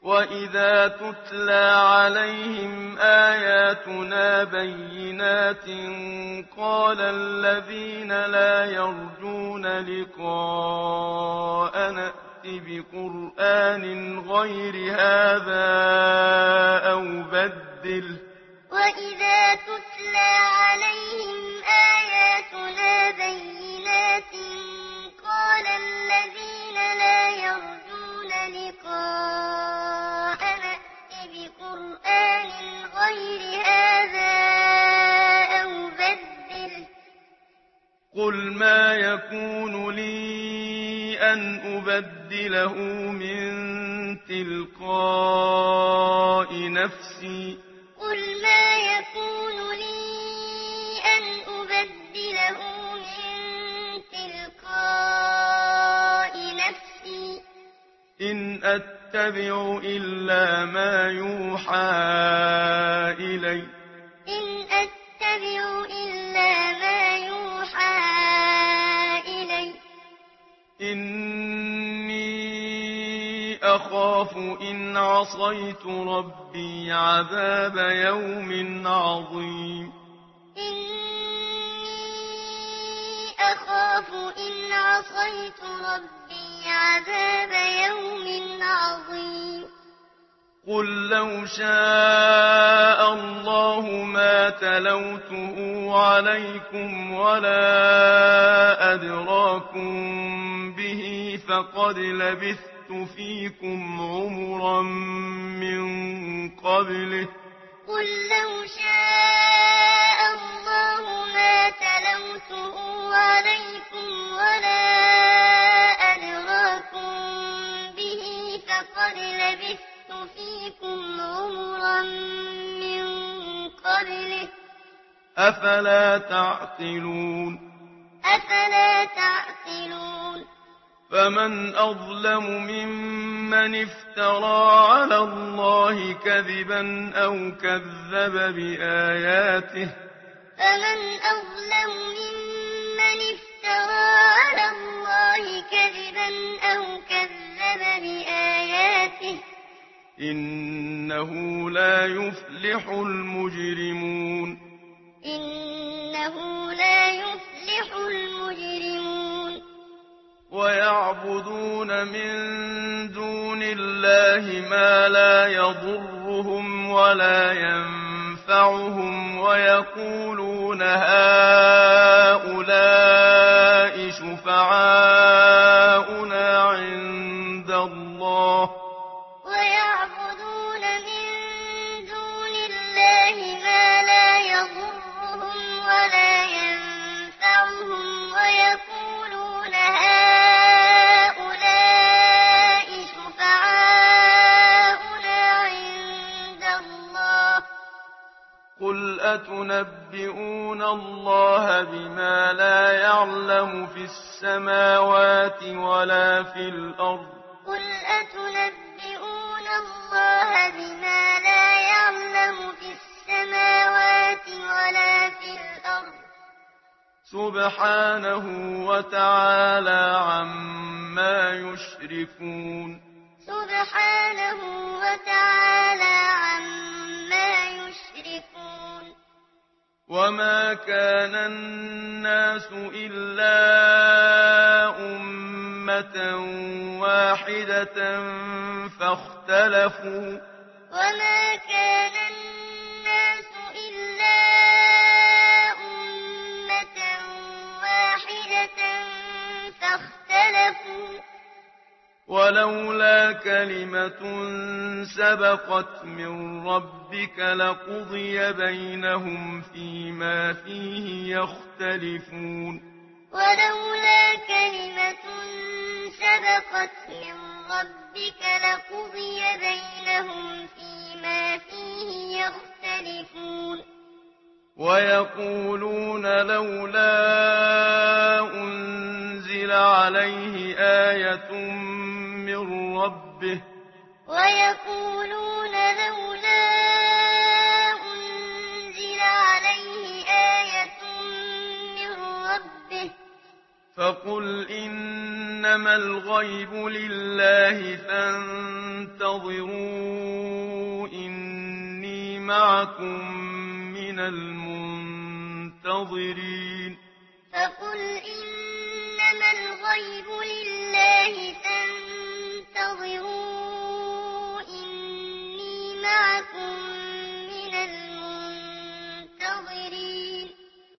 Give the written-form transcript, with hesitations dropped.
وَإِذَا تُتْلَىٰ عَلَيْهِمْ آيَاتُنَا بَيِّنَاتٍ قَالَ الَّذِينَ لَا يَرْجُونَ لِقَاءَنَا ائْتِ بِقُرْآنٍ غَيْرِ هَٰذَا أَوْ بَدِّلْهُ ۚ وَإِذَا تُتْلَىٰ عَلَيْهِمْ آيَاتُنَا بَيِّنَاتٍ قَالَ الَّذِينَ لَا يَرْجُونَ لِقَاءَنَا ائْتِ بِقُرْآنٍ غَيْرِ هَٰذَا أَوْ بَدِّلْهُ ۚ قُلْ مَا يَكُونُ لِي أَنْ أُبَدِّلَهُ مِن تِلْقَاءِ نَفْسِي إِنْ أَتَّبِعُ إِلَّا مَا يُوحَىٰ إِلَيَّ ۖ إِنِّي أَخَافُ إِنْ عَصَيْتُ رَبِّي عَذَابَ يَوْمٍ عَظِيمٍ قُل لَّوْ شَاءَ اللَّهُ مَا تَلَوْتُهُ عَلَيْكُمْ وَلَا أَدْرَاكُم بِهِ ۖ فَقَدْ لَبِثْتُ فِيكُمْ عُمُرًا مِّن قَبْلِهِ ۚ أَفَلَا تَعْقِلُونَ فَمَنْ أَظْلَمُ مِمَّنِ افْتَرَىٰ عَلَى اللَّهِ كَذِبًا أَوْ كَذَّبَ بِآيَاتِهِ ۚ إِنَّهُ لا يُفْلِحُ المجرمون وَيَعْبُدُونَ مِن دُونِ اللَّهِ مَا لَا يَضُرُّهُمْ وَلَا يَنفَعُهُمْ وَيَقُولُونَ هَٰؤُلَاءِ شُفَعَاؤُنَا عِندَ اللَّهِ ۚ قُلْ أَتُنَبِّئُونَ اللَّهَ بِمَا لَا يَعْلَمُ فِي السَّمَاوَاتِ وَلَا فِي الْأَرْضِ ۚ سُبْحَانَهُ وَتَعَالَىٰ عَمَّا يُشْرِكُونَ وَمَا كَانَ النَّاسُ إِلَّا أُمَّةً وَاحِدَةً فَاخْتَلَفُوا ۚ وَلَوْلَا كَلِمَةٌ سَبَقَتْ مِن رَّبِّكَ لَقُضِيَ بَيْنَهُمْ فِيمَا فِيهِ يَخْتَلِفُونَ وَيَقُولُونَ لَوْلَا أُنزِلَ عَلَيْهِ آيَةٌ مِّن رَّبِّهِ ۖ فقل إنما الغيب لله فانتظروا إني معكم من المنتظرين فقل إنما الغيب لله